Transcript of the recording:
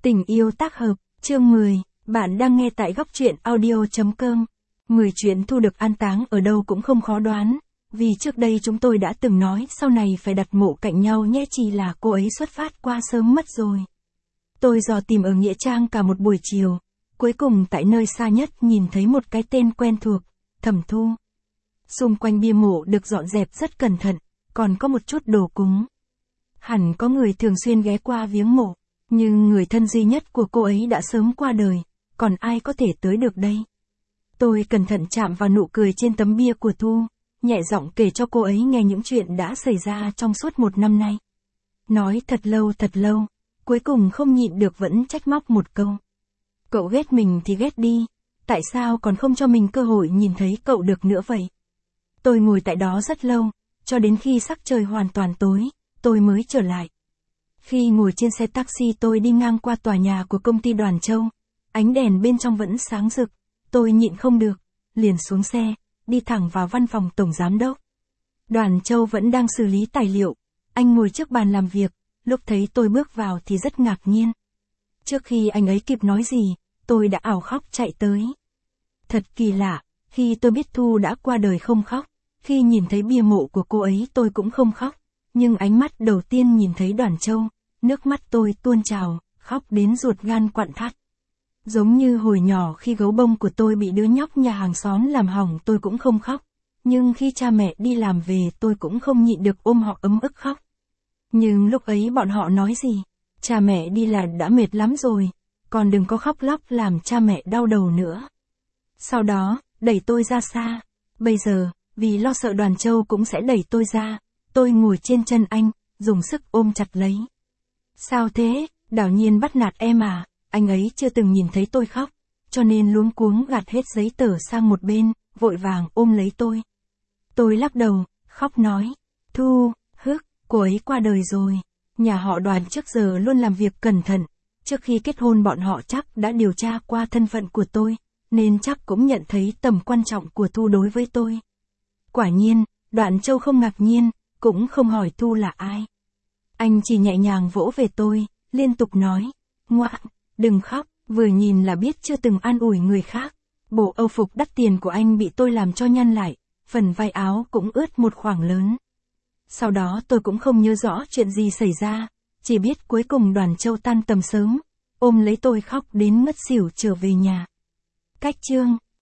Tình yêu tác hợp, chương 10, bạn đang nghe tại góc truyện audio.com. Người chuyện Thu được an táng ở đâu cũng không khó đoán, vì trước đây chúng tôi đã từng nói sau này phải đặt mộ cạnh nhau nhé, chỉ là cô ấy xuất phát qua sớm mất rồi. Tôi dò tìm ở Nghĩa Trang cả một buổi chiều, cuối cùng tại nơi xa nhất nhìn thấy một cái tên quen thuộc, Thẩm Thu. Xung quanh bia mộ được dọn dẹp rất cẩn thận, còn có một chút đồ cúng. Hẳn có người thường xuyên ghé qua viếng mộ, nhưng người thân duy nhất của cô ấy đã sớm qua đời, còn ai có thể tới được đây? Tôi cẩn thận chạm vào nụ cười trên tấm bia của Thu, nhẹ giọng kể cho cô ấy nghe những chuyện đã xảy ra trong suốt 1 năm nay. Nói thật lâu, cuối cùng không nhịn được vẫn trách móc một câu. Cậu ghét mình thì ghét đi, tại sao còn không cho mình cơ hội nhìn thấy cậu được nữa vậy? Tôi ngồi tại đó rất lâu, cho đến khi sắc trời hoàn toàn tối, tôi mới trở lại. Khi ngồi trên xe taxi tôi đi ngang qua tòa nhà của công ty Đoàn Châu, ánh đèn bên trong vẫn sáng rực, tôi nhịn không được, liền xuống xe, đi thẳng vào văn phòng tổng giám đốc. Đoàn Châu vẫn đang xử lý tài liệu, anh ngồi trước bàn làm việc, lúc thấy tôi bước vào thì rất ngạc nhiên. Trước khi anh ấy kịp nói gì, tôi đã ảo khóc chạy tới. Thật kỳ lạ, khi tôi biết Thu đã qua đời không khóc, khi nhìn thấy bia mộ của cô ấy tôi cũng không khóc, nhưng ánh mắt đầu tiên nhìn thấy Đoàn Châu, nước mắt tôi tuôn trào, khóc đến ruột gan quặn thắt. Giống như hồi nhỏ khi gấu bông của tôi bị đứa nhóc nhà hàng xóm làm hỏng tôi cũng không khóc, nhưng khi cha mẹ đi làm về tôi cũng không nhịn được ôm họ ấm ức khóc. Nhưng lúc ấy bọn họ nói gì? Cha mẹ đi là đã mệt lắm rồi, còn đừng có khóc lóc làm cha mẹ đau đầu nữa. Sau đó, đẩy tôi ra xa. Bây giờ, vì lo sợ Đoàn Châu cũng sẽ đẩy tôi ra, tôi ngồi trên chân anh, dùng sức ôm chặt lấy. Sao thế, Đào Nhiên bắt nạt em à? Anh ấy chưa từng nhìn thấy tôi khóc, cho nên luống cuống gạt hết giấy tờ sang một bên, vội vàng ôm lấy tôi. Tôi lắc đầu, khóc nói, Thu, cô ấy qua đời rồi. Nhà họ Đoàn trước giờ luôn làm việc cẩn thận, trước khi kết hôn bọn họ chắc đã điều tra qua thân phận của tôi, nên chắc cũng nhận thấy tầm quan trọng của Thu đối với tôi. Quả nhiên, Đoàn Châu không ngạc nhiên, cũng không hỏi Thu là ai. Anh chỉ nhẹ nhàng vỗ về tôi, liên tục nói, ngoan, đừng khóc, vừa nhìn là biết chưa từng an ủi người khác. Bộ âu phục đắt tiền của anh bị tôi làm cho nhăn lại, phần vai áo cũng ướt một khoảng lớn. Sau đó tôi cũng không nhớ rõ chuyện gì xảy ra, chỉ biết cuối cùng Đoàn Châu tan tầm sớm, ôm lấy tôi khóc đến ngất xỉu trở về nhà. Cách chương